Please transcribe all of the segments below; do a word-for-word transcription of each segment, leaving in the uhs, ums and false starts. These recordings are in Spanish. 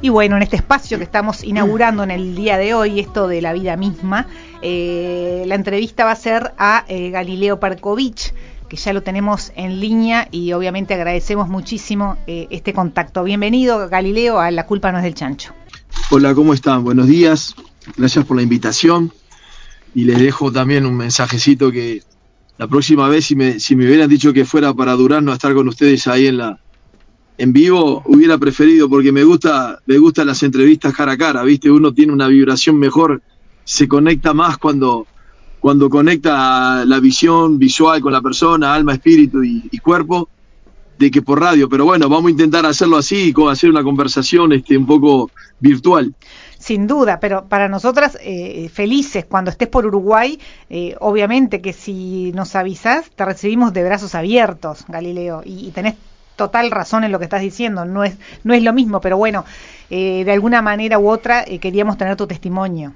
Y bueno, en este espacio que estamos inaugurando en el día de hoy, esto de la vida misma, eh, la entrevista va a ser a eh, Galileo Perkovich, que ya lo tenemos en línea y obviamente agradecemos muchísimo eh, este contacto. Bienvenido, Galileo, a La Culpa No Es Del Chancho. Hola, ¿cómo están? Buenos días, gracias por la invitación y les dejo también un mensajecito que la próxima vez, si me, si me hubieran dicho que fuera para Durazno a estar con ustedes ahí en la en vivo, hubiera preferido, porque me gusta me gustan las entrevistas cara a cara, ¿viste? Uno tiene una vibración mejor, se conecta más cuando cuando conecta la visión visual con la persona, alma, espíritu y, y cuerpo, de que por radio. Pero bueno, vamos a intentar hacerlo así, como hacer una conversación este, un poco virtual. Sin duda, pero para nosotras eh, felices cuando estés por Uruguay, eh, obviamente que si nos avisás, te recibimos de brazos abiertos, Galileo, y, y tenés total razón en lo que estás diciendo, no es, no es lo mismo, pero bueno, eh, de alguna manera u otra eh, queríamos tener tu testimonio.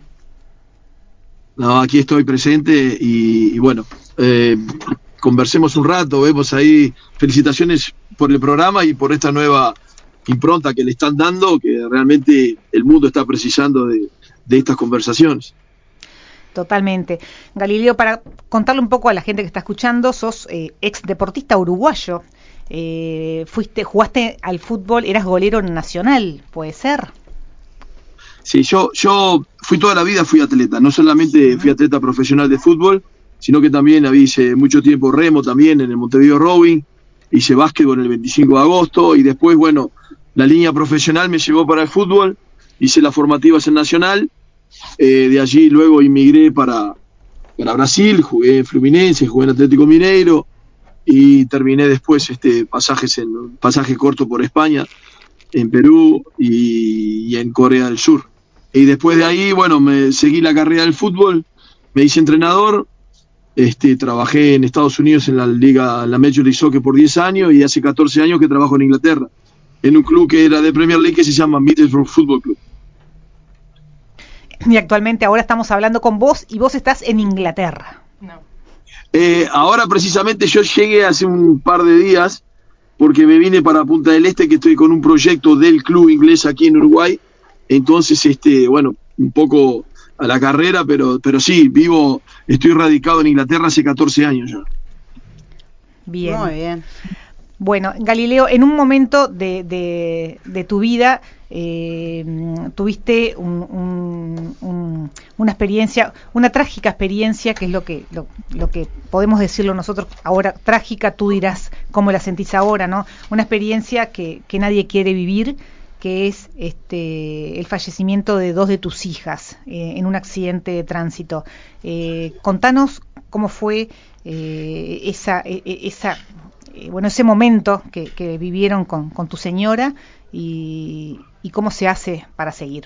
No, aquí estoy presente y, y bueno, eh, conversemos un rato, vemos ahí, felicitaciones por el programa y por esta nueva impronta que le están dando, que realmente el mundo está precisando de, de estas conversaciones. Totalmente. Galileo, para contarle un poco a la gente que está escuchando, sos eh, ex deportista uruguayo, eh, fuiste, jugaste al fútbol, eras golero nacional, ¿puede ser? Sí, yo, yo fui toda la vida, fui atleta, no solamente fui atleta profesional de fútbol, sino que también hice mucho tiempo remo también en el Montevideo Rowing, hice básquetbol en el veinticinco de agosto y después, bueno, la línea profesional me llevó para el fútbol, hice las formativas en Nacional, eh, de allí luego inmigré para, para Brasil, jugué en Fluminense, jugué en Atlético Mineiro y terminé después este pasajes en pasaje corto por España, en Perú y, y en Corea del Sur. Y después de ahí, bueno, me seguí la carrera del fútbol, me hice entrenador, este, trabajé en Estados Unidos en la liga, la Major League Soccer por diez años y hace catorce años que trabajo en Inglaterra, en un club que era de Premier League que se llama Middlesbrough Football Club. Y actualmente ahora estamos hablando con vos y vos estás en Inglaterra. No. Eh, ahora precisamente yo llegué hace un par de días porque me vine para Punta del Este, que estoy con un proyecto del club inglés aquí en Uruguay. Entonces, este, bueno, un poco a la carrera, pero, pero sí, vivo, estoy radicado en Inglaterra hace catorce años ya. Bien. Muy bien. Bueno, Galileo, en un momento de, de, de tu vida eh, tuviste un, un, un, una experiencia, una trágica experiencia, que es lo que lo, lo que podemos decirlo nosotros ahora, trágica, tú dirás cómo la sentís ahora, ¿no? Una experiencia que, que nadie quiere vivir, que es este el fallecimiento de dos de tus hijas eh, en un accidente de tránsito. Eh, contanos cómo fue eh, esa esa bueno, ese momento que, que vivieron con, con tu señora y, y cómo se hace para seguir.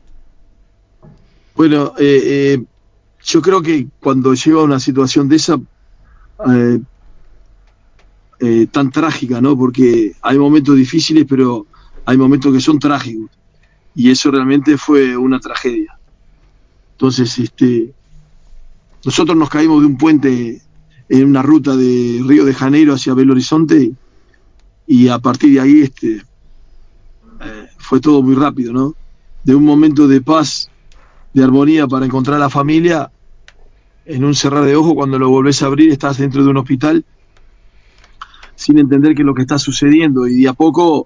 Bueno, eh, eh, yo creo que cuando llega una situación de esa eh, eh, tan trágica, ¿no? Porque hay momentos difíciles, pero hay momentos que son trágicos y eso realmente fue una tragedia. Entonces, este, nosotros nos caímos de un puente en una ruta de Río de Janeiro hacia Belo Horizonte y a partir de ahí este, eh, fue todo muy rápido, ¿no? De un momento de paz, de armonía para encontrar a la familia, en un cerrar de ojos, cuando lo volvés a abrir estás dentro de un hospital sin entender qué es lo que está sucediendo y de a poco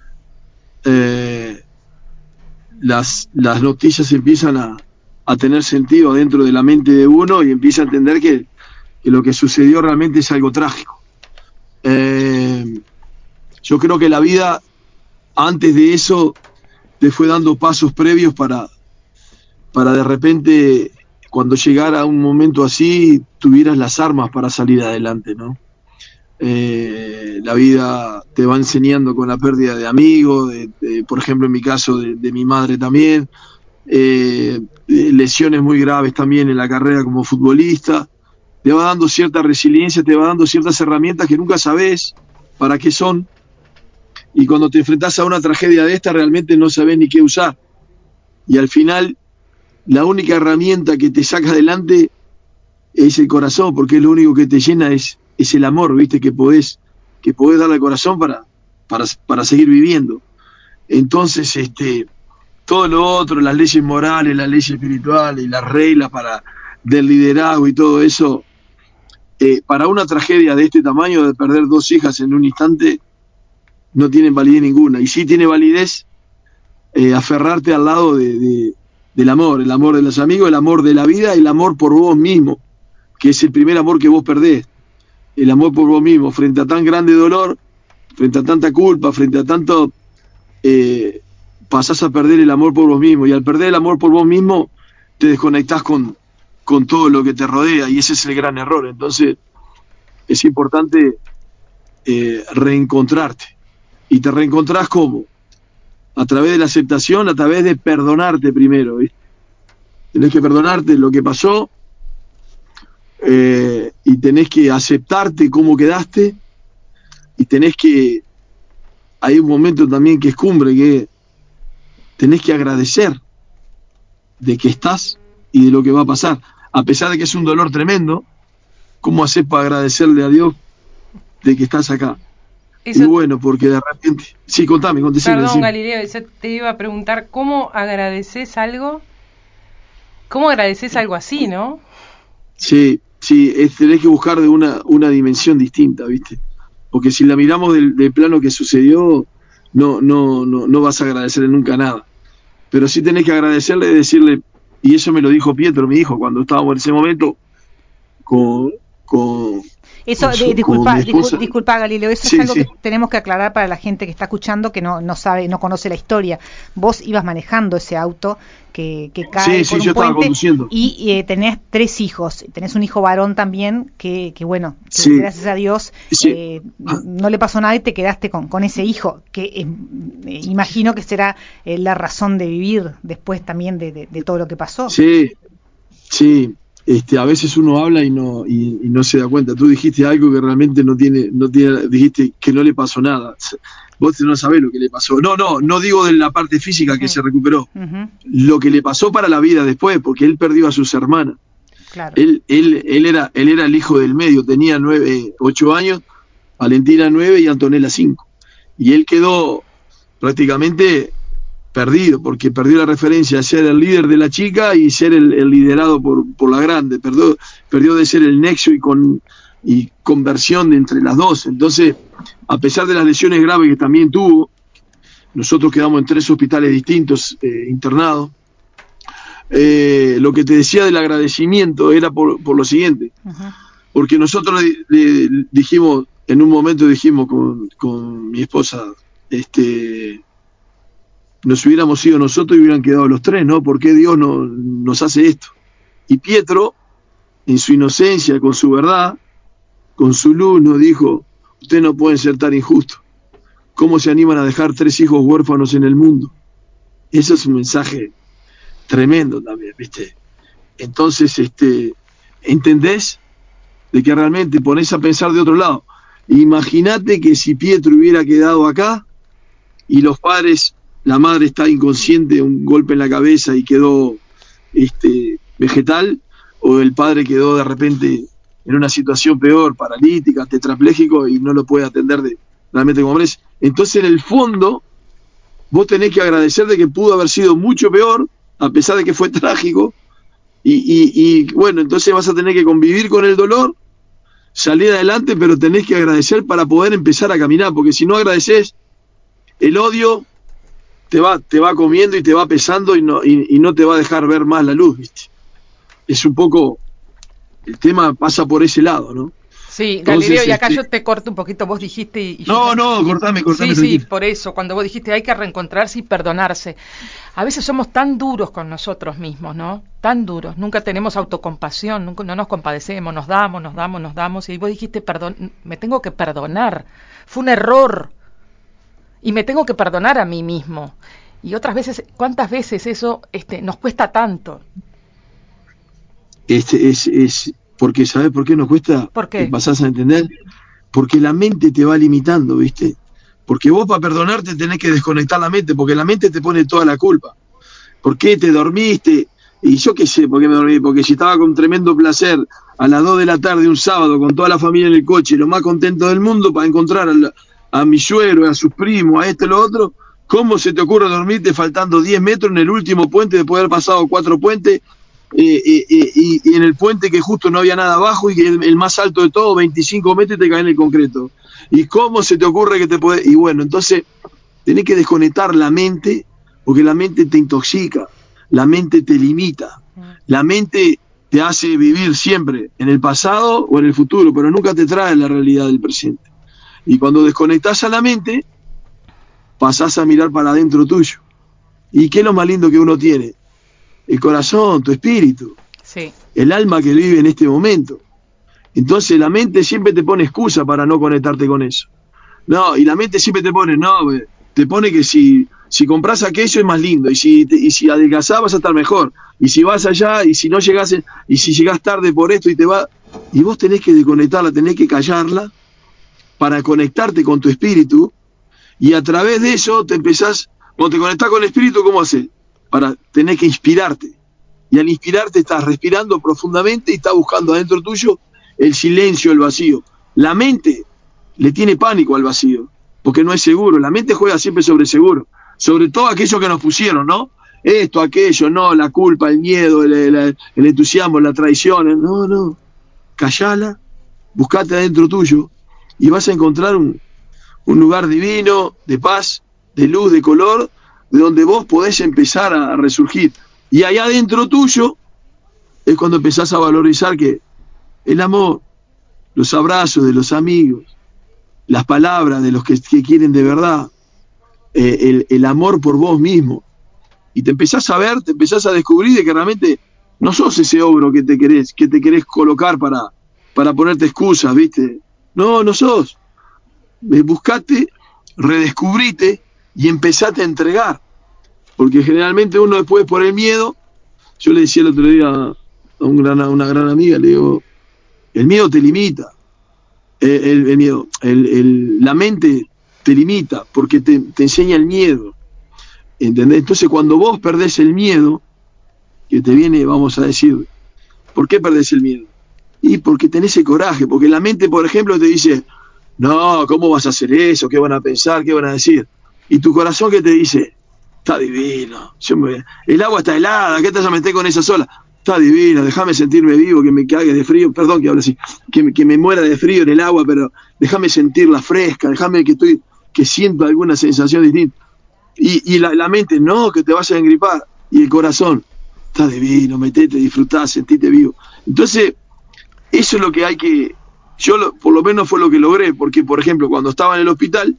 eh, las, las noticias empiezan a, a tener sentido dentro de la mente de uno y empieza a entender que, que lo que sucedió realmente es algo trágico. Eh, yo creo que la vida antes de eso te fue dando pasos previos para, para de repente, cuando llegara un momento así, tuvieras las armas para salir adelante, ¿no? Eh, la vida te va enseñando con la pérdida de amigos, de, de, por ejemplo en mi caso de, de mi madre también, eh, lesiones muy graves también en la carrera como futbolista, te va dando cierta resiliencia, te va dando ciertas herramientas que nunca sabés para qué son, y cuando te enfrentás a una tragedia de esta realmente no sabés ni qué usar, y al final la única herramienta que te saca adelante es el corazón, porque es lo único que te llena, es, es el amor, viste, que podés, que podés darle al corazón para, para, para seguir viviendo. Entonces, este, todo lo otro, las leyes morales, las leyes espirituales y las reglas para del liderazgo y todo eso, eh, para una tragedia de este tamaño, de perder dos hijas en un instante, no tienen validez ninguna. Y sí tiene validez eh, aferrarte al lado de, de, del amor, el amor de los amigos, el amor de la vida, el amor por vos mismo, que es el primer amor que vos perdés, el amor por vos mismo, frente a tan grande dolor, frente a tanta culpa, frente a tanto, eh, pasás a perder el amor por vos mismo, y al perder el amor por vos mismo, te desconectás con, con todo lo que te rodea, y ese es el gran error. Entonces, es importante eh, reencontrarte, y te reencontrás ¿cómo? A través de la aceptación, a través de perdonarte primero, ¿viste? Tenés que perdonarte lo que pasó, eh, y tenés que aceptarte cómo quedaste, y tenés que, hay un momento también que es cumbre, que tenés que agradecer de que estás y de lo que va a pasar, a pesar de que es un dolor tremendo. ¿Cómo haces para agradecerle a Dios de que estás acá? Eso, y bueno, porque de repente... Sí, contame, contame. Perdón, decime. Galileo, yo te iba a preguntar, ¿cómo agradeces algo? ¿Cómo agradeces algo así, no? Sí, sí, es, tenés que buscar de una, una dimensión distinta, ¿viste? Porque si la miramos del, del plano que sucedió, no, no, no, no vas a agradecerle nunca nada. Pero sí tenés que agradecerle y decirle, y eso me lo dijo Pietro, mi hijo, cuando estábamos en ese momento con... con Eso, con su, de, disculpa, con disculpa, disculpa, Galileo, eso sí, es algo sí. que tenemos que aclarar para la gente que está escuchando, que no, no sabe, no conoce la historia. Vos ibas manejando ese auto que, que cae sí, por sí, un yo puente estaba y eh, tenés tres hijos, tenés un hijo varón también, que, que bueno, que sí. gracias a Dios sí. eh, no le pasó nada y te quedaste con, con ese hijo, que eh, imagino que será eh, la razón de vivir después también de, de, de todo lo que pasó. Sí, sí. Este, a veces uno habla y no y, y no se da cuenta. Tú dijiste algo que realmente no tiene, no tiene, dijiste que no le pasó nada. Vos no sabés lo que le pasó. No, no, no digo de la parte física que uh-huh. se recuperó. Uh-huh. Lo que le pasó para la vida después, porque él perdió a sus hermanas. Claro. Él, él, él era, él era el hijo del medio, tenía nueve, ocho años, Valentina nueve y Antonella cinco. Y él quedó prácticamente perdido, porque perdió la referencia a ser el líder de la chica y ser el, el liderado por, por la grande, perdió, perdió de ser el nexo y con y conversión de entre las dos. Entonces, a pesar de las lesiones graves que también tuvo, nosotros quedamos en tres hospitales distintos, eh, internados. Eh, lo que te decía del agradecimiento era por, por lo siguiente, uh-huh. porque nosotros le, le dijimos, en un momento dijimos con, con mi esposa, este... nos hubiéramos ido nosotros y hubieran quedado los tres, ¿no? ¿Por qué Dios no, nos hace esto? Y Pietro, en su inocencia, con su verdad, con su luz, nos dijo, ustedes no pueden ser tan injustos. ¿Cómo se animan a dejar tres hijos huérfanos en el mundo? Eso es un mensaje tremendo también, ¿viste? Entonces, este, ¿entendés? De que realmente ponés a pensar de otro lado. Imagínate que si Pietro hubiera quedado acá y los padres... la madre está inconsciente, un golpe en la cabeza y quedó este, vegetal, o el padre quedó de repente en una situación peor, paralítica, tetrapléjico, y no lo puede atender de, realmente como merece. Entonces, en el fondo, vos tenés que agradecer de que pudo haber sido mucho peor, a pesar de que fue trágico, y, y, y bueno, entonces vas a tener que convivir con el dolor, salir adelante, pero tenés que agradecer para poder empezar a caminar, porque si no agradeces, el odio te va, te va comiendo y te va pesando y no, y, y no te va a dejar ver más la luz, ¿viste? Es un poco, el tema pasa por ese lado, ¿no? Sí, Entonces, Galileo, y acá este... yo te corto un poquito, vos dijiste... Y, y no, yo... no, cortame, cortame. Sí, sí, por eso, cuando vos dijiste hay que reencontrarse y perdonarse. A veces somos tan duros con nosotros mismos, ¿no? Tan duros, nunca tenemos autocompasión, nunca, no nos compadecemos, nos damos, nos damos, nos damos, y vos dijiste, perdón, me tengo que perdonar, fue un error, y me tengo que perdonar a mí mismo. Y otras veces, ¿cuántas veces eso este, nos cuesta tanto? Este es, es porque, ¿sabes por qué nos cuesta? ¿Por qué? ¿Te pasás a entender? Porque la mente te va limitando, ¿viste? Porque vos para perdonarte tenés que desconectar la mente, porque la mente te pone toda la culpa. ¿Por qué te dormiste? Y yo qué sé, ¿por qué me dormí? Porque si estaba con tremendo placer a las dos de la tarde un sábado con toda la familia en el coche, lo más contento del mundo para encontrar a, la, a mi suegro, a sus primos, a este y lo otro, ¿Cómo se te ocurre dormirte faltando diez metros en el último puente después de haber pasado cuatro puentes eh, eh, eh, y, y en el puente que justo no había nada abajo y que el, el más alto de todo, veinticinco metros, y te cae en el concreto? ¿Y cómo se te ocurre que te puede...? Y bueno, entonces tenés que desconectar la mente, porque la mente te intoxica, la mente te limita, la mente te hace vivir siempre en el pasado o en el futuro, pero nunca te trae la realidad del presente. Y cuando desconectás a la mente, pasás a mirar para adentro tuyo. ¿Y qué es lo más lindo que uno tiene? El corazón, tu espíritu, Sí. el alma que vive en este momento. Entonces la mente siempre te pone excusa para no conectarte con eso. No, y la mente siempre te pone, no, te pone que si, si compras aquello es más lindo, y si, te, y si adelgazás vas a estar mejor, y si vas allá, y si no llegás, y si llegás tarde por esto y te va, y vos tenés que desconectarla, tenés que callarla para conectarte con tu espíritu, y a través de eso te empezás, cuando te conectás con el espíritu, ¿cómo haces? Para tener que inspirarte, y al inspirarte estás respirando profundamente y estás buscando adentro tuyo el silencio, el vacío. La mente le tiene pánico al vacío, porque no es seguro. La mente juega siempre sobre seguro, sobre todo aquello que nos pusieron, ¿no? Esto, aquello, no, la culpa, el miedo, el, el, el entusiasmo, la traición. No, no. Callala, buscate adentro tuyo y vas a encontrar un, un lugar divino, de paz, de luz, de color, de donde vos podés empezar a resurgir. Y allá adentro tuyo es cuando empezás a valorizar que el amor, los abrazos de los amigos, las palabras de los que, que quieren de verdad, eh, el, el amor por vos mismo. Y te empezás a ver, te empezás a descubrir de que realmente no sos ese ogro que te querés, que te querés colocar para, para ponerte excusas, ¿viste? No, no sos. Eh, buscate, redescubrite y empezate a entregar. Porque generalmente uno después por el miedo, yo le decía el otro día a, un gran, a una gran amiga, le digo, el miedo te limita. El, el, el miedo, el, el, la mente te limita porque te, te enseña el miedo, ¿entendés? Entonces cuando vos perdés el miedo, que te viene, vamos a decir, ¿por qué perdés el miedo? Y porque tenés el coraje, porque la mente, por ejemplo, te dice, no, ¿cómo vas a hacer eso? ¿Qué van a pensar? ¿Qué van a decir? Y tu corazón que te dice, está divino, yo me, el agua está helada, ¿qué te vas a meter con esa sola? Está divino, déjame sentirme vivo, que me cague de frío, perdón que hable así, que me, que me muera de frío en el agua, pero déjame sentirla fresca, déjame que estoy, que siento alguna sensación distinta. Y, y la, la mente, no, que te vas a engripar. Y el corazón, está divino, metete, disfrutá, sentite vivo. Entonces, eso es lo que hay que, yo lo, por lo menos fue lo que logré, porque por ejemplo, cuando estaba en el hospital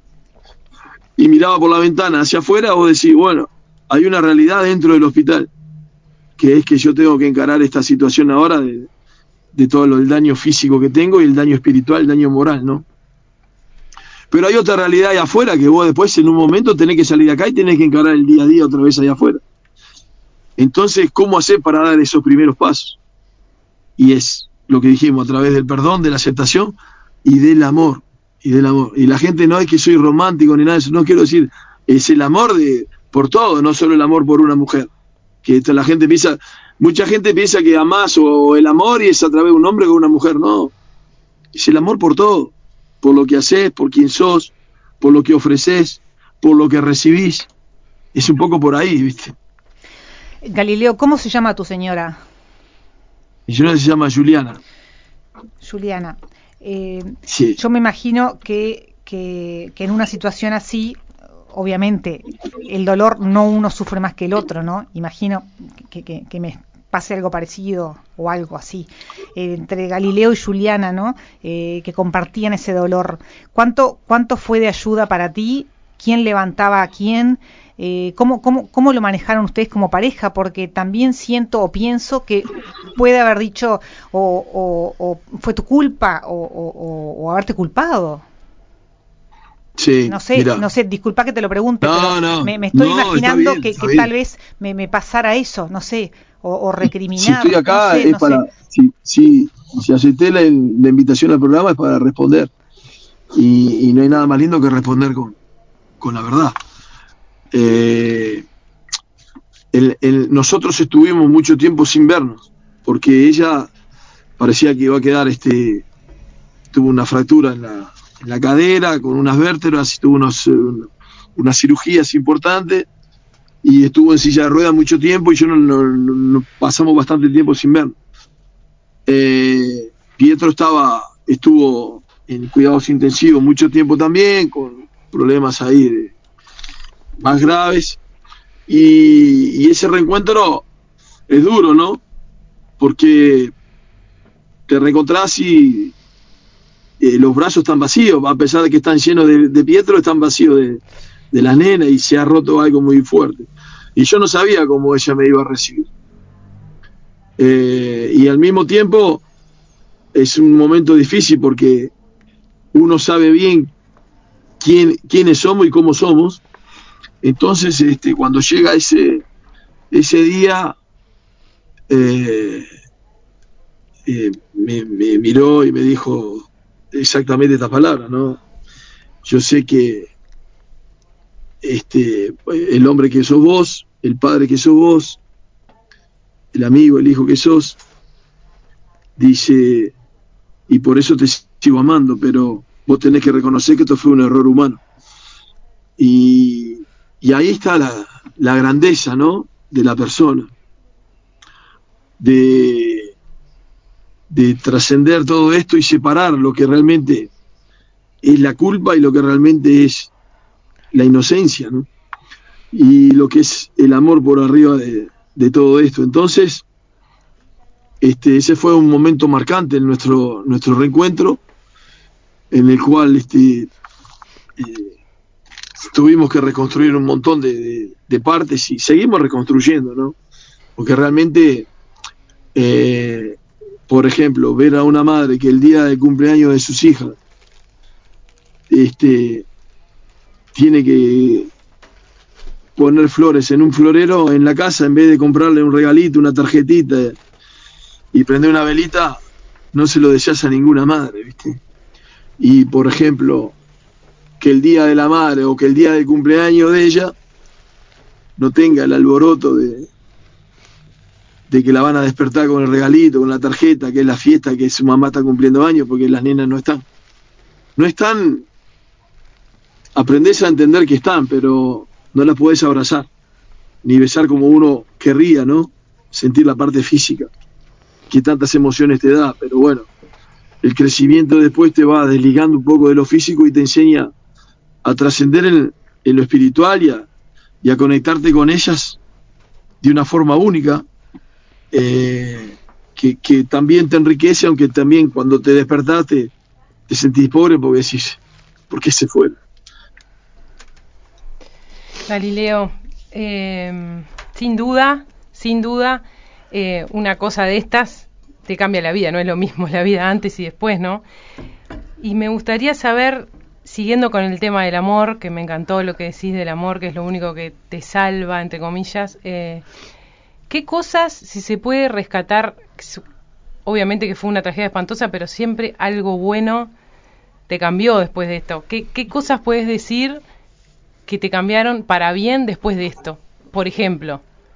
y miraba por la ventana hacia afuera, vos decís, bueno, hay una realidad dentro del hospital, que es que yo tengo que encarar esta situación ahora de, de todo lo, el daño físico que tengo y el daño espiritual, el daño moral, ¿no? Pero hay otra realidad allá afuera que vos después en un momento tenés que salir de acá y tenés que encarar el día a día otra vez allá afuera. Entonces, ¿cómo hacer para dar esos primeros pasos? Y es lo que dijimos, a través del perdón, de la aceptación y del amor. Y del amor. Y la gente no es que soy romántico ni nada de eso, no quiero decir, es el amor de por todo, no solo el amor por una mujer. Que esto, la gente piensa, mucha gente piensa que amás o el amor y es a través de un hombre con una mujer, no. Es el amor por todo, por lo que haces, por quién sos, por lo que ofreces, por lo que recibís. Es un poco por ahí, ¿viste? Galileo, ¿cómo se llama tu señora? Mi señora se llama Juliana. Juliana. Eh, sí. Yo me imagino que, que, que en una situación así, obviamente, el dolor no uno sufre más que el otro, ¿no? Imagino que, que, que me pase algo parecido o algo así, eh, entre Galileo y Juliana, ¿no? Eh, que compartían ese dolor. ¿Cuánto, cuánto fue de ayuda para ti? ¿Quién levantaba a quién? Eh, ¿cómo, cómo, ¿Cómo lo manejaron ustedes como pareja? Porque también siento o pienso que puede haber dicho o, o, o fue tu culpa o, o, o haberte culpado. Sí, no sé, mirá. no sé, disculpa que te lo pregunte, no, pero no, me, me estoy no, imaginando bien, que, que tal vez me, me pasara eso, no sé, o, o recriminar. Si estoy acá no sé, es no para, sé. si, si, si acepté la, la invitación al programa es para responder. Y, y no hay nada más lindo que responder con, con la verdad. Eh, el, el, nosotros estuvimos mucho tiempo sin vernos, porque ella parecía que iba a quedar, este, tuvo una fractura en la, en la cadera, con unas vértebras, y tuvo unos, unas cirugías importantes y estuvo en silla de ruedas mucho tiempo y yo no, no, no pasamos bastante tiempo sin verlo. Eh, Pietro estaba, estuvo en cuidados intensivos mucho tiempo también, con problemas ahí de, más graves, y, y ese reencuentro es duro, ¿no? Porque te reencontrás y eh, los brazos están vacíos, a pesar de que están llenos de, de Pietro, están vacíos de, de las nenas y se ha roto algo muy fuerte. Y yo no sabía cómo ella me iba a recibir. Eh, y al mismo tiempo es un momento difícil porque uno sabe bien quién, quiénes somos y cómo somos. Entonces, este, cuando llega ese, ese día, eh, eh, me, me miró y me dijo exactamente estas palabras, ¿no? Yo sé que este, el hombre que sos vos, el padre que sos vos, el amigo, el hijo que sos, dice, y por eso te sigo amando, pero vos tenés que reconocer que esto fue un error humano. Y, y ahí está la, la grandeza, ¿no?, de la persona, de, de trascender todo esto y separar lo que realmente es la culpa y lo que realmente es la inocencia, ¿no?, y lo que es el amor por arriba de, de todo esto. Entonces, este, ese fue un momento marcante en nuestro, nuestro reencuentro, en el cual este, eh, tuvimos que reconstruir un montón de, de, de partes y seguimos reconstruyendo, ¿no? Porque realmente, eh, por ejemplo, ver a una madre que el día del cumpleaños de sus hijas este, tiene que poner flores en un florero en la casa en vez de comprarle un regalito, una tarjetita y prender una velita, no se lo deseas a ninguna madre, ¿viste? Y, por ejemplo, que el día de la madre o que el día del cumpleaños de ella no tenga el alboroto de, de que la van a despertar con el regalito, con la tarjeta, que es la fiesta, que su mamá está cumpliendo años, porque las nenas no están. No están, aprendés a entender que están, pero no las podés abrazar, ni besar como uno querría, ¿no? Sentir la parte física, que tantas emociones te da, pero bueno, el crecimiento después te va desligando un poco de lo físico y te enseña a trascender en, en lo espiritual y a, y a conectarte con ellas de una forma única, eh, que, que también te enriquece, aunque también cuando te despertaste te sentís pobre porque decís, ¿por qué se fueron? Galileo, eh, sin duda, sin duda, eh, una cosa de estas te cambia la vida, no es lo mismo la vida antes y después, ¿no? Y me gustaría saber, siguiendo con el tema del amor, que me encantó lo que decís del amor, que es lo único que te salva, entre comillas, eh, ¿qué cosas, si se puede rescatar, obviamente que fue una tragedia espantosa, pero siempre algo bueno te cambió después de esto? ¿Qué, qué cosas puedes decir que te cambiaron para bien después de esto? Por ejemplo,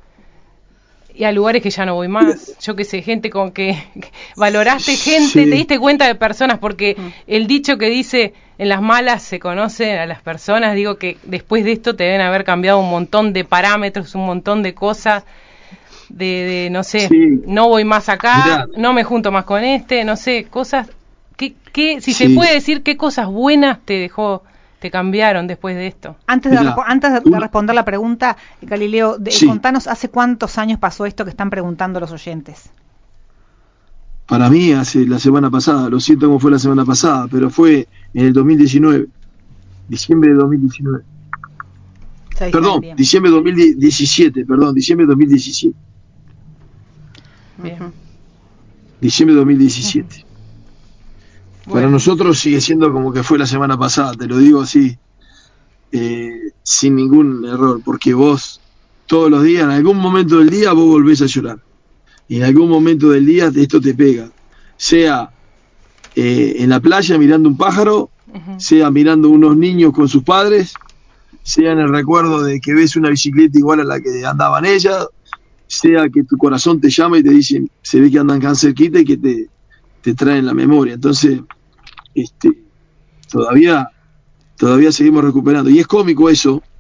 y a lugares que ya no voy más, yo qué sé, gente con que, que valoraste gente, Sí. te diste cuenta de personas, porque el dicho que dice, en las malas se conoce a las personas, digo que después de esto te deben haber cambiado un montón de parámetros, un montón de cosas, de, de no sé, Sí. no voy más acá, Mirá. no me junto más con este, no sé, cosas, que, que si Sí. se puede decir qué cosas buenas te dejó, te cambiaron después de esto. Antes de, Mirá, repo- antes de, una- de responder la pregunta, Galileo, de- Sí. contanos hace cuántos años pasó esto que están preguntando los oyentes. Para mí, hace la semana pasada, lo siento cómo fue la semana pasada, pero fue en el dos mil diecinueve, diciembre de dos mil diecinueve. Seis Perdón, años, bien. diciembre de dos mil diecisiete, perdón, diciembre de dos mil diecisiete. Bien. Ujú. Diciembre de dos mil diecisiete. Para Bueno. nosotros sigue siendo como que fue la semana pasada, te lo digo así, eh, sin ningún error, porque vos todos los días, en algún momento del día, vos volvés a llorar. Y en algún momento del día esto te pega. Sea eh, en la playa mirando un pájaro, Ujú. sea mirando unos niños con sus padres, sea en el recuerdo de que ves una bicicleta igual a la que andaban ellas, sea que tu corazón te llama y te dicen, se ve que andan tan cerquita y que te, te traen la memoria. Entonces, este, todavía, todavía seguimos recuperando. Y es cómico eso,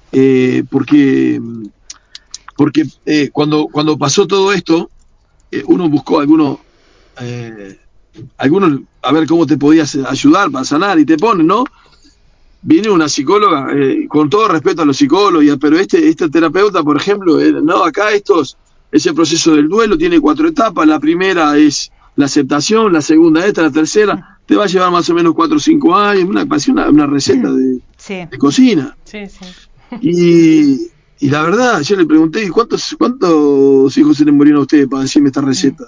eh, porque, porque eh, cuando, cuando pasó todo esto, eh, uno buscó algunos, eh, algunos, a ver cómo te podías ayudar para sanar, y te ponen, ¿no? Viene una psicóloga, eh, con todo respeto a los psicólogos, pero este, este terapeuta, por ejemplo, eh, no, acá estos, ese proceso del duelo tiene cuatro etapas. La primera es la aceptación, la segunda esta, la tercera, te va a llevar más o menos cuatro o cinco años, una, una, una receta de, sí. de cocina. Sí, sí. Y, y la verdad, yo le pregunté, ¿cuántos, cuántos hijos se le murieron a ustedes para decirme esta receta?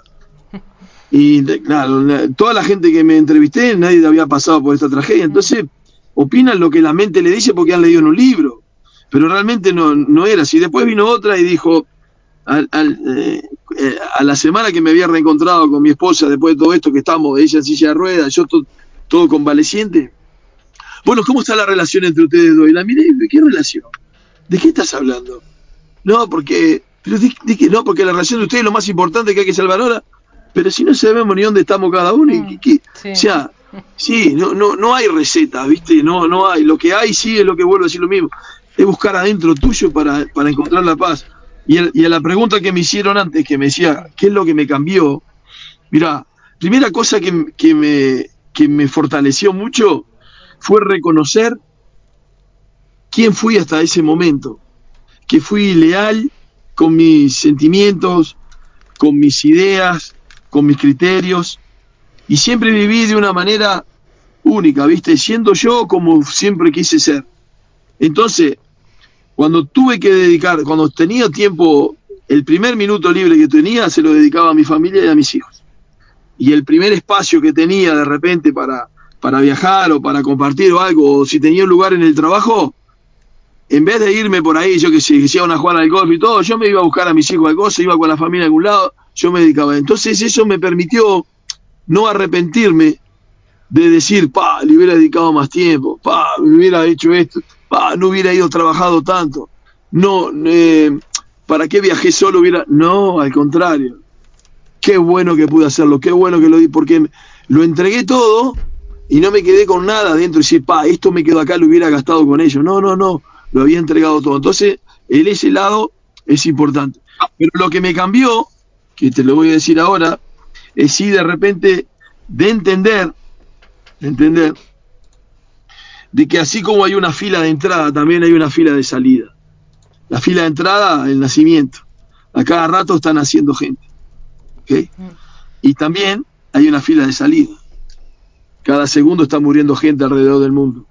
Y claro, toda la gente que me entrevisté, nadie había pasado por esta tragedia, entonces opinan lo que la mente le dice porque han leído en un libro, pero realmente no, no era así. Después vino otra y dijo, al, al, eh, eh, a la semana que me había reencontrado con mi esposa, después de todo esto que estamos, ella en silla de ruedas, yo to, todo convaleciente, bueno, ¿cómo está la relación entre ustedes dos? Y la miré, ¿de qué relación? ¿De qué estás hablando? No, porque, pero de, de qué? No, porque la relación de ustedes es lo más importante que hay que salvar ahora, pero si no sabemos ni dónde estamos cada uno, y qué, sí. O sea, sí, no, no, no hay receta, ¿viste? No, no hay. Lo que hay sí es lo que vuelvo a decir lo mismo. Es buscar adentro tuyo para, para encontrar la paz. Y, el, y a la pregunta que me hicieron antes, que me decía, ¿qué es lo que me cambió? Mirá, primera cosa que, que, me, que me fortaleció mucho fue reconocer quién fui hasta ese momento. Que fui leal con mis sentimientos, con mis ideas, con mis criterios. Y siempre viví de una manera única, ¿viste? Siendo yo como siempre quise ser. Entonces, cuando tuve que dedicar, cuando tenía tiempo, el primer minuto libre que tenía, se lo dedicaba a mi familia y a mis hijos. Y el primer espacio que tenía de repente para, para viajar o para compartir o algo, o si tenía un lugar en el trabajo, en vez de irme por ahí, yo que sé, que se iban a jugar al golf y todo, yo me iba a buscar a mis hijos al gozo, iba con la familia a algún lado, yo me dedicaba. Entonces eso me permitió no arrepentirme de decir, pa, le hubiera dedicado más tiempo, pa, me hubiera hecho esto, pa, no hubiera ido trabajado tanto, no, eh, ¿para qué viajé solo? Hubiera, no, al contrario, qué bueno que pude hacerlo, qué bueno que lo di, porque lo entregué todo y no me quedé con nada dentro y decir, pa, esto me quedó acá, lo hubiera gastado con ellos, no, no, no, lo había entregado todo. Entonces, el ese lado es importante. Pero lo que me cambió, que te lo voy a decir ahora, es si de repente de entender, de entender, de que así como hay una fila de entrada, también hay una fila de salida. La fila de entrada, el nacimiento. A cada rato están naciendo gente. ¿Okay? Y también hay una fila de salida. Cada segundo está muriendo gente alrededor del mundo.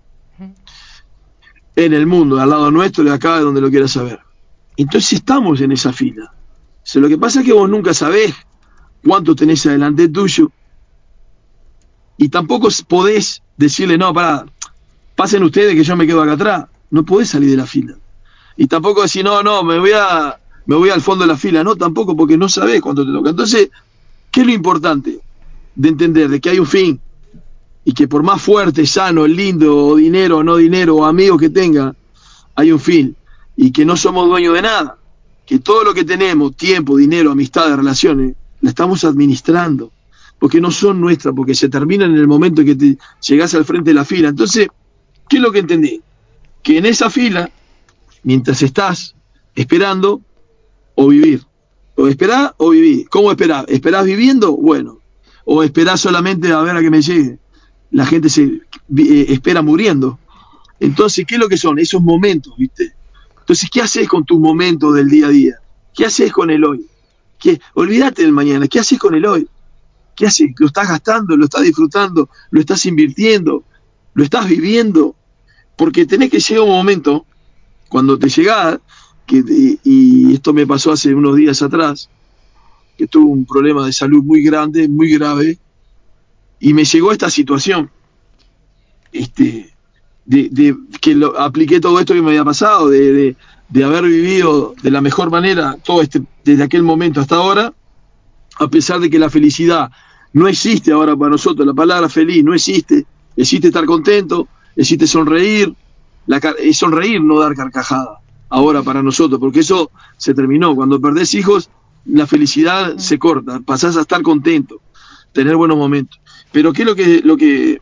En el mundo, al lado nuestro, de acá, de donde lo quieras saber. Entonces estamos en esa fila. O sea, lo que pasa es que vos nunca sabés cuánto tenés adelante tuyo. Y tampoco podés decirle, no, pará, pasen ustedes que yo me quedo acá atrás. No podés salir de la fila. Y tampoco decir, no, no, me voy a me voy al fondo de la fila. No, tampoco, porque no sabés cuánto te toca. Entonces, ¿qué es lo importante? De entender de que hay un fin. Y que por más fuerte, sano, lindo, o dinero, o no dinero, o amigos que tenga, hay un fin. Y que no somos dueños de nada. Que todo lo que tenemos, tiempo, dinero, amistades, relaciones, la estamos administrando. Porque no son nuestras, porque se terminan en el momento en que te llegás al frente de la fila. Entonces, ¿qué es lo que entendí? Que en esa fila, mientras estás esperando, o vivir. O esperar o vivir. ¿Cómo esperar? ¿Esperás viviendo? Bueno. O esperás solamente a ver a que me llegue. La gente se eh, espera muriendo. Entonces, ¿qué es lo que son? Esos momentos, ¿viste? Entonces, ¿qué haces con tus momentos del día a día? ¿Qué haces con el hoy? ¿Qué? Olvídate del mañana. ¿Qué haces con el hoy? ¿Qué haces? ¿Lo estás gastando? ¿Lo estás disfrutando? ¿Lo estás invirtiendo? ¿Lo estás viviendo? Porque tenés que llegar un momento, cuando te llegás, que, y esto me pasó hace unos días atrás, que tuve un problema de salud muy grande, muy grave, y me llegó esta situación, este, de, de que lo, apliqué todo esto que me había pasado, de, de, de haber vivido de la mejor manera todo este, desde aquel momento hasta ahora, a pesar de que la felicidad no existe ahora para nosotros, la palabra feliz no existe, existe estar contento, existe sonreír, la, es sonreír, no dar carcajada, ahora para nosotros, porque eso se terminó. Cuando perdés hijos, la felicidad se corta, pasás a estar contento, tener buenos momentos. Pero ¿qué es lo que, lo que,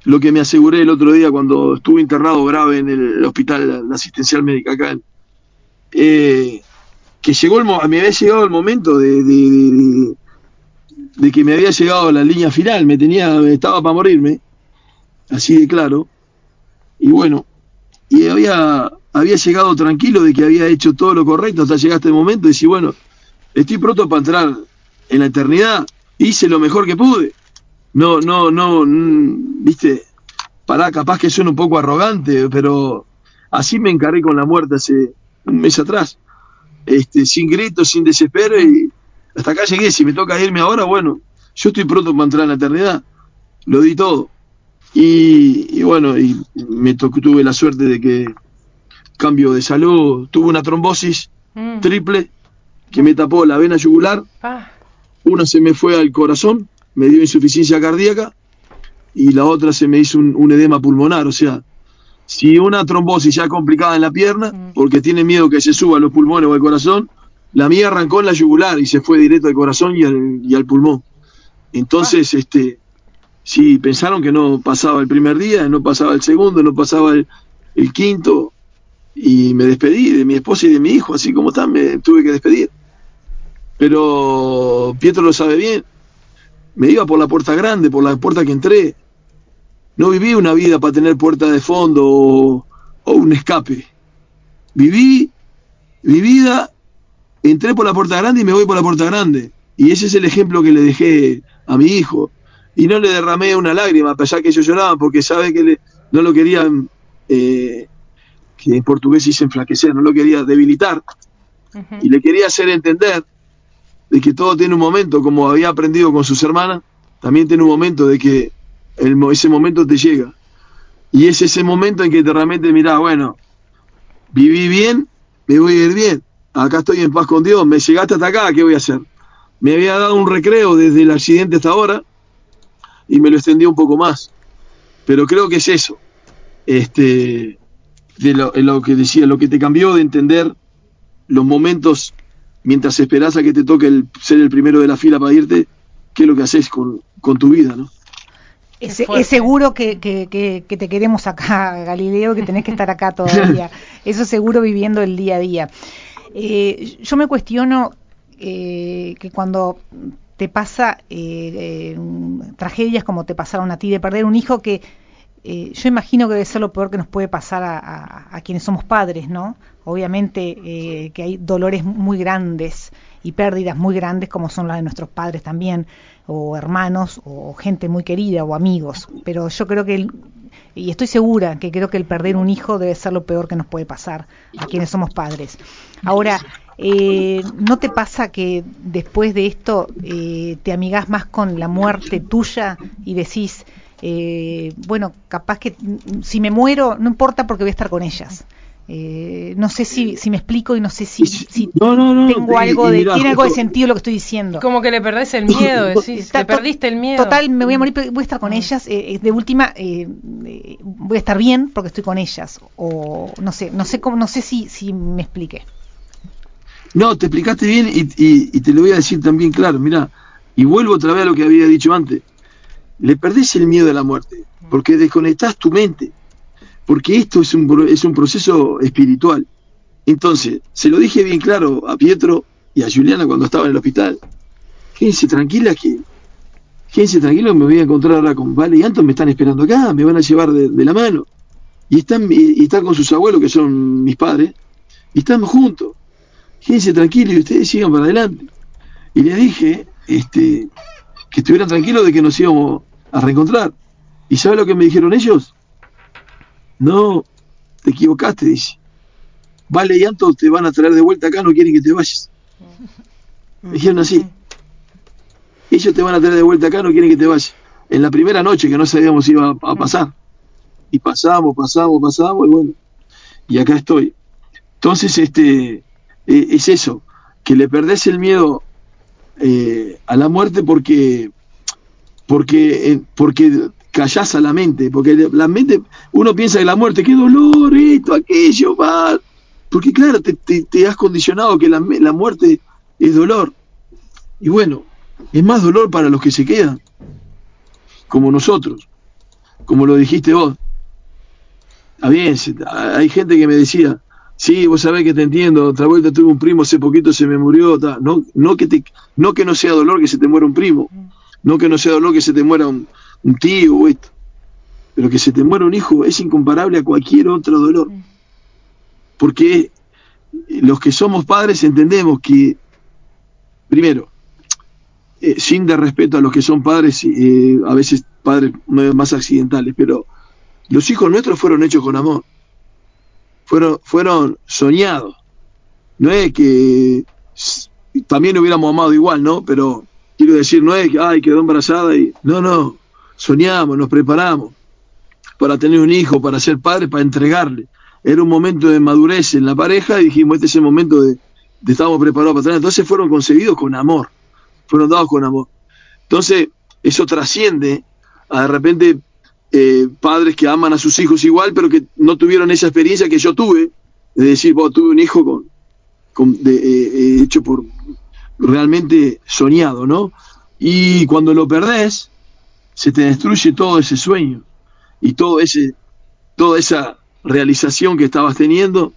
lo que me aseguré el otro día cuando estuve internado grave en el hospital, la asistencial médica acá, eh, que llegó el, me había llegado el momento de, de, de, de que me había llegado a la línea final, me tenía, estaba para morirme, así de claro, y bueno, y había, había llegado tranquilo de que había hecho todo lo correcto hasta llegar a este momento, y si bueno, estoy pronto para entrar en la eternidad, hice lo mejor que pude, no, no, no, mm, viste, pará, capaz que suena un poco arrogante, pero así me encaré con la muerte hace un mes atrás, este, sin gritos, sin desespero, y hasta acá llegué. Si me toca irme ahora, bueno, yo estoy pronto para entrar en la eternidad, lo di todo, y, y bueno, y me tocó, tuve la suerte de que cambio de salud, tuve una trombosis Mm. triple que me tapó la vena yugular, Ah, una se me fue al corazón, me dio insuficiencia cardíaca, y la otra se me hizo un, un edema pulmonar. O sea, si una trombosis ya complicada en la pierna, mm. porque tiene miedo que se suba a los pulmones o al corazón, la mía arrancó en la yugular y se fue directo al corazón y al, y al pulmón. Entonces, este, sí, pensaron que no pasaba el primer día, no pasaba el segundo, no pasaba el, el quinto, y me despedí de mi esposa y de mi hijo, así como están, me tuve que despedir. Pero Pietro lo sabe bien, me iba por la puerta grande, por la puerta que entré. No viví una vida para tener puerta de fondo o, o un escape. Viví mi vida, entré por la puerta grande y me voy por la puerta grande. Y ese es el ejemplo que le dejé a mi hijo. Y no le derramé una lágrima, a pesar que ellos lloraban, porque sabe que le, no lo querían, eh, que en portugués dice enflaquecer, no lo quería debilitar. Ujú. Y le quería hacer entender de que todo tiene un momento, como había aprendido con sus hermanas, también tiene un momento de que el, ese momento te llega. Y es ese momento en que te realmente mirá, bueno, viví bien, me voy a ir bien, acá estoy en paz con Dios, me llegaste hasta acá, ¿qué voy a hacer? Me había dado un recreo desde el accidente hasta ahora y me lo extendí un poco más. Pero creo que es eso, este, de lo, lo que decía, lo que te cambió de entender los momentos mientras esperás a que te toque el, ser el primero de la fila para irte, qué es lo que haces con, con tu vida, ¿no? Es, Qué fuerte. es seguro que, que, que, que te queremos acá, Galileo, que tenés que estar acá todavía. Eso seguro, viviendo el día a día. Eh, yo me cuestiono eh, que cuando te pasa eh, eh, tragedias como te pasaron a ti, de perder un hijo, que eh, yo imagino que debe ser lo peor que nos puede pasar a, a, a quienes somos padres, ¿no? Obviamente eh, que hay dolores muy grandes y pérdidas muy grandes, como son las de nuestros padres también, o hermanos, o gente muy querida, o amigos. Pero yo creo que, el, y estoy segura que creo que el perder un hijo debe ser lo peor que nos puede pasar a quienes somos padres. Ahora, eh, ¿no te pasa que después de esto eh, te amigás más con la muerte tuya y decís, eh, bueno, capaz que si me muero, no importa porque voy a estar con ellas? Eh, no sé si, si me explico y no sé si, si no, no, no, tengo y, algo y de, mirá, tiene algo de justo, sentido lo que estoy diciendo. Como que le perdés el miedo, decís, Está le to- perdiste el miedo. Total, me voy a morir, pero voy a estar con Mm. ellas. Eh, de última, eh, eh, voy a estar bien porque estoy con ellas. O no sé, no sé cómo, no sé si, si me expliqué. no, te explicaste bien y, y, y te lo voy a decir también claro, mirá, y vuelvo otra vez a lo que había dicho antes, le perdés el miedo a la muerte, porque desconectás tu mente, porque esto es un, pro- es un proceso espiritual. Entonces, se lo dije bien claro a Pietro y a Juliana cuando estaba en el hospital, quédense tranquilas que, quédense tranquilos que me voy a encontrar ahora con Vale y Anton, me están esperando acá, me van a llevar de, de la mano, y están, y, y están con sus abuelos que son mis padres, y están juntos, quédense tranquilos y ustedes sigan para adelante. Y les dije este, que estuvieran tranquilos de que nos íbamos a reencontrar. ¿Y sabes lo que me dijeron ellos? No, te equivocaste, dice. Vale y Anto te van a traer de vuelta acá, no quieren que te vayas. Me dijeron así. Ellos te van a traer de vuelta acá, no quieren que te vayas. En la primera noche que no sabíamos si iba a, a pasar. Y pasamos, pasamos, pasamos, y bueno. Y acá estoy. Entonces, este, eh, es eso, que le perdés el miedo eh, a la muerte porque porque eh, porque callás a la mente, porque la mente, uno piensa que la muerte, qué dolor, esto, aquello, va, porque claro, te, te, te has condicionado que la, la muerte es dolor, y bueno, es más dolor para los que se quedan, como nosotros, como lo dijiste vos. Está bien, hay gente que me decía, sí, vos sabés que te entiendo, otra vuelta tuve un primo, hace poquito se me murió, ta. No, no, que te, no que no sea dolor que se te muera un primo, no que no sea dolor que se te muera un, un tío o esto, pero que se te muera un hijo es incomparable a cualquier otro dolor. Porque los que somos padres entendemos que, primero, eh, sin dar respeto a los que son padres, eh, a veces padres más accidentales, pero los hijos nuestros fueron hechos con amor, fueron, fueron soñados. No es que también hubiéramos amado igual, ¿no? Pero quiero decir, no es que, ay, quedó embarazada y... No, no, soñamos, nos preparamos para tener un hijo, para ser padre, para entregarle. Era un momento de madurez en la pareja y dijimos, este es el momento de, de estamos preparados para tener. Entonces fueron concebidos con amor, fueron dados con amor. Entonces, eso trasciende a de repente eh, padres que aman a sus hijos igual, pero que no tuvieron esa experiencia que yo tuve, de decir, vos tuve un hijo con, con de, eh, hecho por realmente soñado, ¿no? Y cuando lo perdés, se te destruye todo ese sueño y todo ese, toda esa realización que estabas teniendo,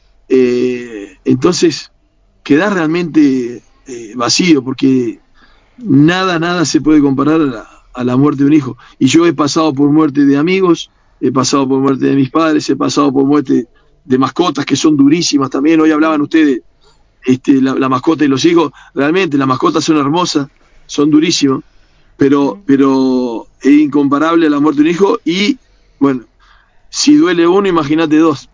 eh, entonces quedás realmente eh, vacío, porque nada, nada se puede comparar a la, a la muerte de un hijo. Y yo he pasado por muerte de amigos, he pasado por muerte de mis padres, he pasado por muerte de mascotas que son durísimas también. Hoy hablaban ustedes, este, la, la mascota y los hijos, realmente las mascotas son hermosas, son durísimas, pero, pero es incomparable a la muerte de un hijo. Y bueno, si duele uno, imagínate dos.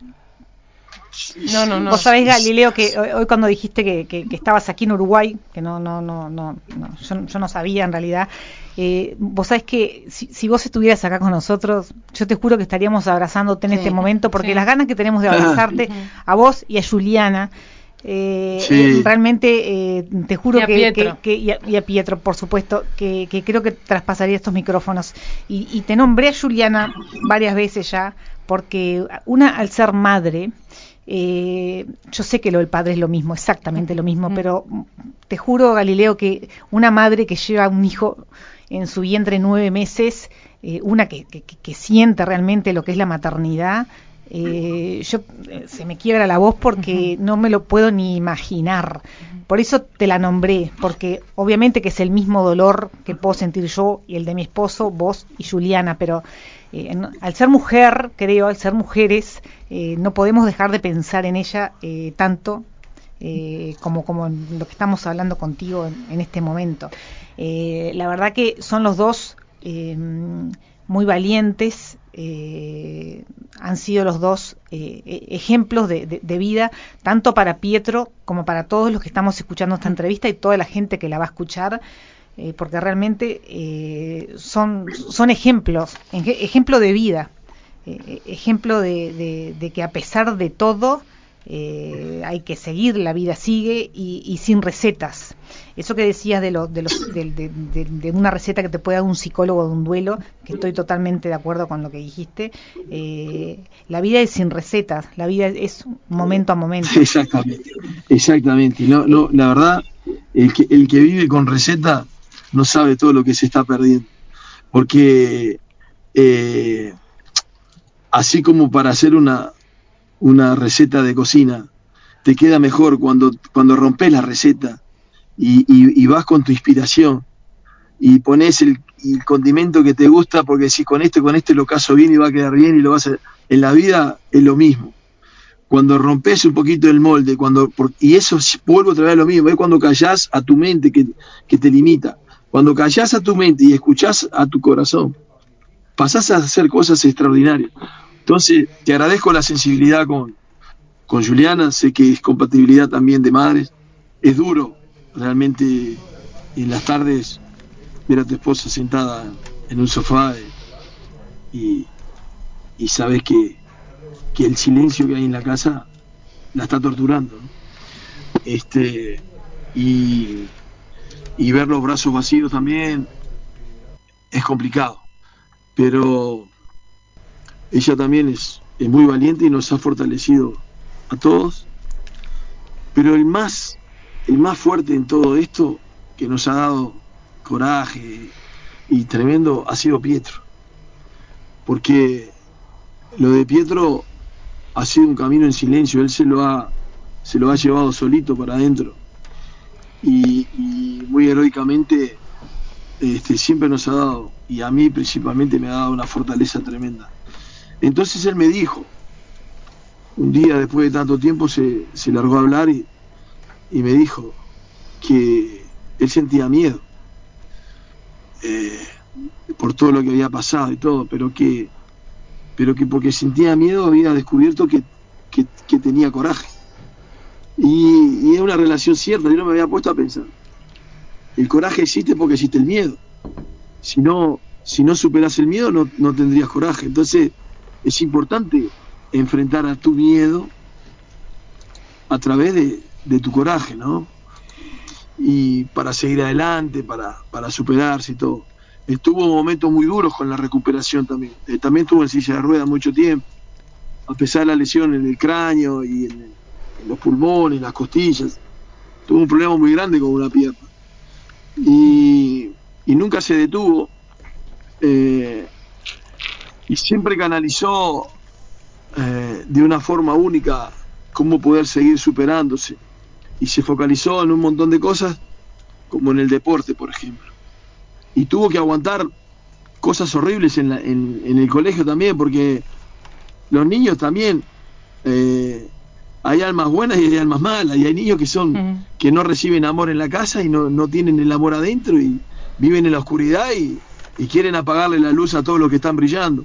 No, no, no. Vos sabés, Galileo, que hoy, hoy cuando dijiste que, que, que estabas aquí en Uruguay, que no, no, no, no, no yo, yo no sabía en realidad, eh, vos sabés que si, si vos estuvieras acá con nosotros, yo te juro que estaríamos abrazándote en sí, este momento, porque sí, las ganas que tenemos de abrazarte a vos y a Juliana, eh, sí. eh, realmente eh, te juro y que, que, que y, a, y a Pietro, por supuesto, que, que creo que traspasaría estos micrófonos. Y, y te nombré a Juliana varias veces ya, porque una, al ser madre, Eh, yo sé que lo del padre es lo mismo, exactamente lo mismo, pero te juro, Galileo, que una madre que lleva un hijo en su vientre nueve meses, eh, una que, que, que siente realmente lo que es la maternidad, eh, yo eh, se me quiebra la voz porque uh-huh. no me lo puedo ni imaginar. Por eso te la nombré, porque obviamente que es el mismo dolor que puedo sentir yo y el de mi esposo, vos y Juliana, pero eh, no, al ser mujer, creo, al ser mujeres, eh, no podemos dejar de pensar en ella eh, tanto eh, como, como en lo que estamos hablando contigo en, en este momento. Eh, la verdad que son los dos eh, muy valientes, eh, han sido los dos eh, ejemplos de, de, de vida, tanto para Pietro como para todos los que estamos escuchando esta entrevista y toda la gente que la va a escuchar, eh, porque realmente eh, son, son ejemplos, ejemplo de vida, eh, ejemplo de, de, de que a pesar de todo eh, hay que seguir, la vida sigue y, y sin recetas. Eso que decías de, lo, de, los, de, de, de, de una receta que te puede dar un psicólogo de un duelo, que estoy totalmente de acuerdo con lo que dijiste, eh, la vida es sin recetas, la vida es momento a momento. Exactamente, exactamente. No, no, la verdad, el que, el que vive con receta no sabe todo lo que se está perdiendo, porque eh, así como para hacer una, una receta de cocina, te queda mejor cuando, cuando rompes la receta y, y, y vas con tu inspiración y pones el, el condimento que te gusta, porque si con este, con este lo caso bien y va a quedar bien y lo vas a... En la vida es lo mismo. Cuando rompes un poquito el molde, cuando por, y eso vuelvo otra vez a lo mismo, es cuando callás a tu mente que, que te limita. Cuando callás a tu mente y escuchás a tu corazón, pasás a hacer cosas extraordinarias. Entonces, te agradezco la sensibilidad con, con Juliana, sé que es compatibilidad también de madres. Es duro realmente en las tardes ver a tu esposa sentada en un sofá eh, y, y sabes que, que el silencio que hay en la casa la está torturando, ¿no? Este, y, y ver los brazos vacíos también es complicado, pero ella también es, es muy valiente y nos ha fortalecido a todos. Pero el más, el más fuerte en todo esto, que nos ha dado coraje y tremendo, ha sido Pietro. porque lo de Pietro ha sido un camino en silencio, él se lo ha, se lo ha llevado solito para adentro y, y muy heroicamente este, siempre nos ha dado, y a mí principalmente me ha dado una fortaleza tremenda. Entonces él me dijo, un día después de tanto tiempo se, se largó a hablar y, y me dijo que él sentía miedo eh, por todo lo que había pasado y todo, pero que pero que porque sentía miedo había descubierto que, que, que tenía coraje. Y, y es una relación cierta, yo no me había puesto a pensar. El coraje existe porque existe el miedo. Si no, si no superas el miedo no, no tendrías coraje. Entonces es importante enfrentar a tu miedo a través de, de tu coraje, ¿no? Y para seguir adelante, para, para superarse y todo. Estuvo momentos muy duros con la recuperación también. Eh, también estuvo en silla de ruedas mucho tiempo, a pesar de la lesión en el cráneo y en, el, en los pulmones, en las costillas. Tuvo un problema muy grande con una pierna. Y, y nunca se detuvo. Eh, y siempre canalizó eh, de una forma única cómo poder seguir superándose. Y se focalizó en un montón de cosas, como en el deporte, por ejemplo. Y tuvo que aguantar cosas horribles en, la, en, en el colegio también, porque los niños también, eh, hay almas buenas y hay almas malas, y hay niños que son uh-huh. que no reciben amor en la casa y no, no tienen el amor adentro y viven en la oscuridad y, y quieren apagarle la luz a todos los que están brillando.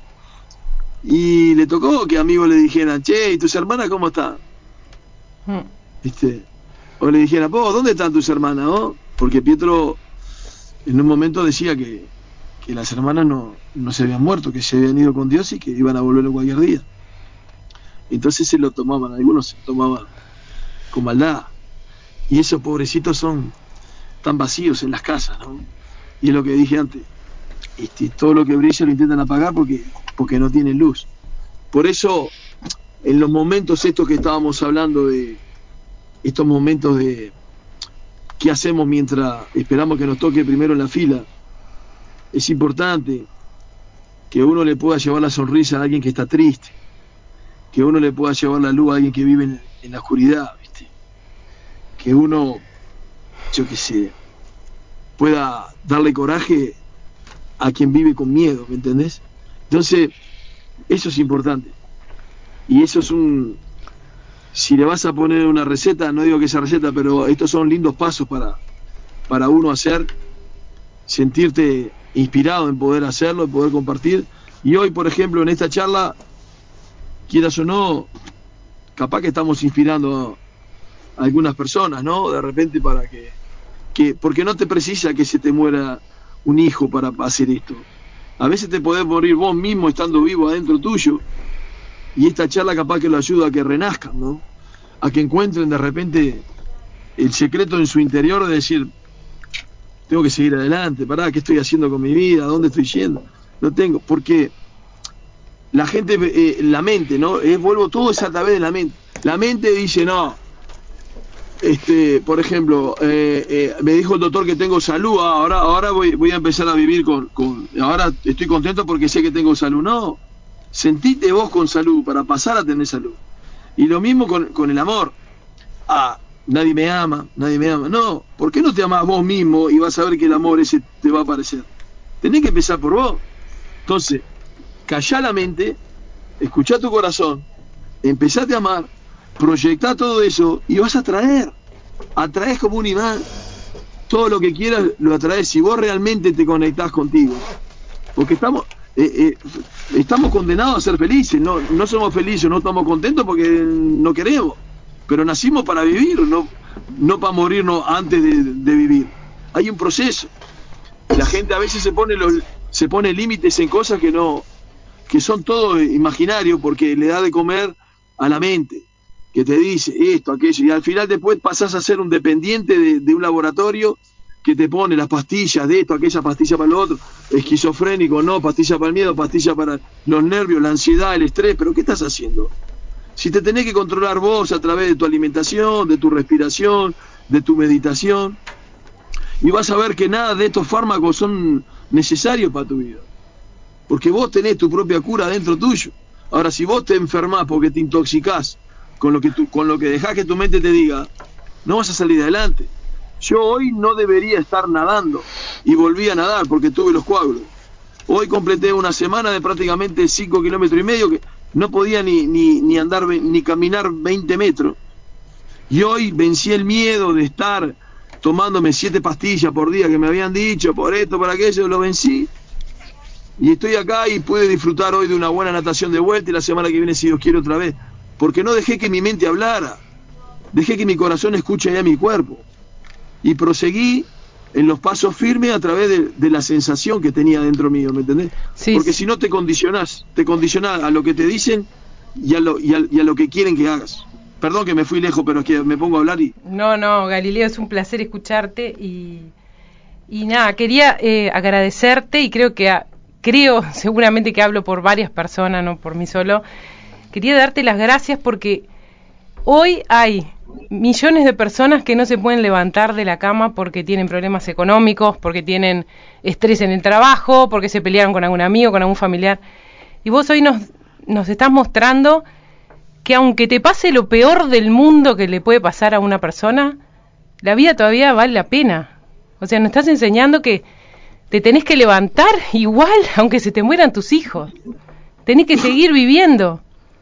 Y le tocó que amigos le dijeran, che, ¿y tus hermanas cómo están? Uh-huh. ¿Viste? O le dijeran, vos, ¿dónde están tus hermanas? ¿No? Porque Pietro en un momento decía que, que las hermanas no, no se habían muerto, que se habían ido con Dios y que iban a volver cualquier día. Entonces se lo tomaban, algunos se tomaban con maldad. Y esos pobrecitos son tan vacíos en las casas, ¿no? Y es lo que dije antes, este, todo lo que brilla lo intentan apagar porque, porque no tienen luz. Por eso, en los momentos estos que estábamos hablando de, estos momentos de qué hacemos mientras esperamos que nos toque primero en la fila, es importante que uno le pueda llevar la sonrisa a alguien que está triste, que uno le pueda llevar la luz a alguien que vive en, en la oscuridad, ¿viste? Que uno, yo qué sé, pueda darle coraje a quien vive con miedo, ¿me entendés? Entonces, eso es importante. Y eso es un... Si le vas a poner una receta, no digo que esa receta, pero estos son lindos pasos para, para uno hacer, sentirte inspirado en poder hacerlo, en poder compartir. Y hoy, por ejemplo, en esta charla, quieras o no, capaz que estamos inspirando a algunas personas, ¿no? De repente para que, que... Porque no te precisa que se te muera un hijo para hacer esto. A veces te podés morir vos mismo estando vivo adentro tuyo. Y esta charla capaz que lo ayuda a que renazcan, ¿no? A que encuentren de repente el secreto en su interior de decir, tengo que seguir adelante, pará, ¿qué estoy haciendo con mi vida? ¿A dónde estoy yendo? No tengo, porque la gente, eh, la mente, ¿no? Eh, vuelvo todo es a través de la mente. La mente dice, no, este, por ejemplo, eh, eh, me dijo el doctor que tengo salud, ah, ahora, ahora voy, voy a empezar a vivir con, con, ahora estoy contento porque sé que tengo salud. No, sentite vos con salud para pasar a tener salud. Y lo mismo con, con el amor. Ah, nadie me ama, nadie me ama. No, ¿por qué no te amás vos mismo y vas a ver que el amor ese te va a aparecer? Tenés que empezar por vos. Entonces, callá la mente, escuchá tu corazón, empezate a amar, proyectá todo eso y vas a atraer. Atraes como un imán. Todo lo que quieras lo atraes si vos realmente te conectás contigo. Porque estamos... Eh, eh, estamos condenados a ser felices, no, no somos felices, no estamos contentos porque no queremos, pero nacimos para vivir, no, no para morirnos antes de, de vivir. Hay un proceso. La gente a veces se pone los, se pone límites en cosas que no, que son todo imaginarios porque le da de comer a la mente, que te dice esto, aquello, y al final después pasás a ser un dependiente de, de un laboratorio que te pone las pastillas de esto, aquella pastilla para lo otro, esquizofrénico, no, pastilla para el miedo, pastilla para los nervios, la ansiedad, el estrés, pero ¿qué estás haciendo? Si te tenés que controlar vos a través de tu alimentación, de tu respiración, de tu meditación, y vas a ver que nada de estos fármacos son necesarios para tu vida. porque vos tenés tu propia cura dentro tuyo. Ahora, si vos te enfermás porque te intoxicás con lo que tu, con lo que dejás que tu mente te diga, no vas a salir adelante. Yo hoy no debería estar nadando y volví a nadar porque tuve los coágulos. Hoy completé una semana de prácticamente cinco kilómetros y medio que no podía ni, ni, ni andar ni caminar veinte metros. Y hoy vencí el miedo de estar tomándome siete pastillas por día que me habían dicho, por esto, por aquello, lo vencí. Y estoy acá y pude disfrutar hoy de una buena natación de vuelta y la semana que viene, si Dios quiere, otra vez. Porque no dejé que mi mente hablara, dejé que mi corazón escuche ya mi cuerpo. Y proseguí en los pasos firmes a través de, de la sensación que tenía dentro mío, ¿me entendés? Sí, porque sí. Si no te condicionás, te condicionás a lo que te dicen y a lo, y a, y a lo que quieren que hagas. Perdón que me fui lejos, pero es que me pongo a hablar y... No, no, Galileo, es un placer escucharte y, y nada, quería eh, agradecerte y creo que, a, creo seguramente que hablo por varias personas, no por mí solo, quería darte las gracias porque hoy hay millones de personas que no se pueden levantar de la cama porque tienen problemas económicos, porque tienen estrés en el trabajo, porque se pelearon con algún amigo, con algún familiar. Y vos hoy nos, nos estás mostrando que aunque te pase lo peor del mundo que le puede pasar a una persona, la vida todavía vale la pena. O sea, nos estás enseñando que te tenés que levantar igual, aunque se te mueran tus hijos. Tenés que seguir viviendo.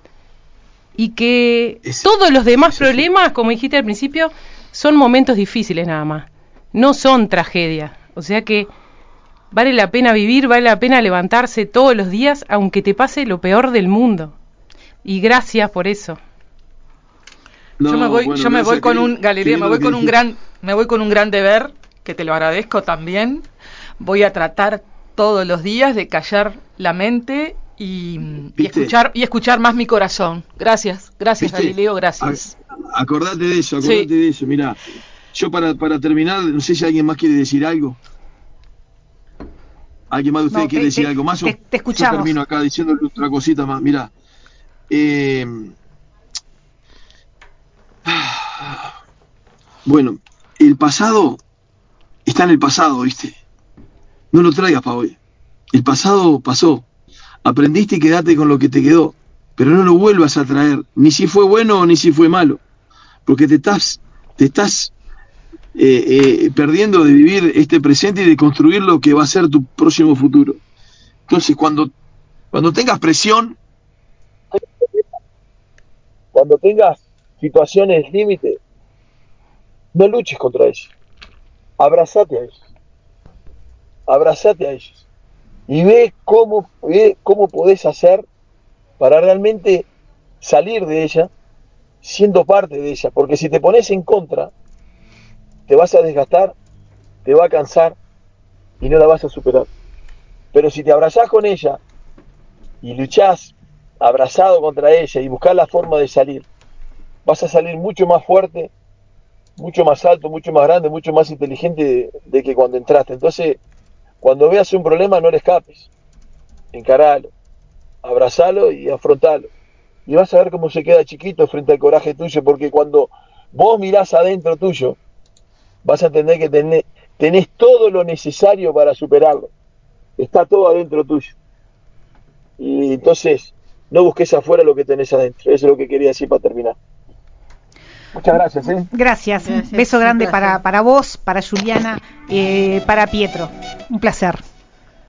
Y que es, todos los demás problemas, como dijiste al principio, son momentos difíciles nada más. No son tragedias. O sea que vale la pena vivir, vale la pena levantarse todos los días, aunque te pase lo peor del mundo. Y gracias por eso. No, yo me voy, bueno, yo me voy con un Galileo, me voy con un gran, me voy con un gran deber, que te lo agradezco también. Voy a tratar todos los días de callar la mente y, y escuchar y escuchar más mi corazón. Gracias, gracias ¿Viste? Galileo, gracias. A, acordate de eso, acordate sí. de eso. Mira, yo para para terminar, no sé si alguien más quiere decir algo. ¿Alguien más de ustedes no, quiere te, decir te, algo más? Te, te escuchamos. Yo termino acá diciéndole otra cosita más. Mira, eh, bueno, el pasado está en el pasado, ¿viste? No lo traigas para hoy. El pasado pasó. Aprendiste y quedate con lo que te quedó. Pero no lo vuelvas a traer, ni si fue bueno ni si fue malo. Porque te estás, te estás eh, eh, perdiendo de vivir este presente y de construir lo que va a ser tu próximo futuro. Entonces, cuando, cuando tengas presión, cuando tengas situaciones límite, no luches contra ellos. Abrazate a ellos. Abrazate a ellos. Y ve cómo, ve cómo podés hacer para realmente salir de ella siendo parte de ella. Porque si te pones en contra, te vas a desgastar, te va a cansar y no la vas a superar. Pero si te abrazás con ella y luchás abrazado contra ella y buscás la forma de salir, vas a salir mucho más fuerte, mucho más alto, mucho más grande, mucho más inteligente de, de que cuando entraste. Entonces, cuando veas un problema, no le escapes. Encaralo, abrazalo y afrontalo. Y vas a ver cómo se queda chiquito frente al coraje tuyo, porque cuando vos mirás adentro tuyo, vas a entender que tenés, tenés todo lo necesario para superarlo. Está todo adentro tuyo. Y entonces, no busques afuera lo que tenés adentro. Eso es lo que quería decir para terminar. Muchas gracias. ¿eh? Gracias. Gracias. Beso grande para, para vos, para Juliana, eh, para Pietro. Un placer.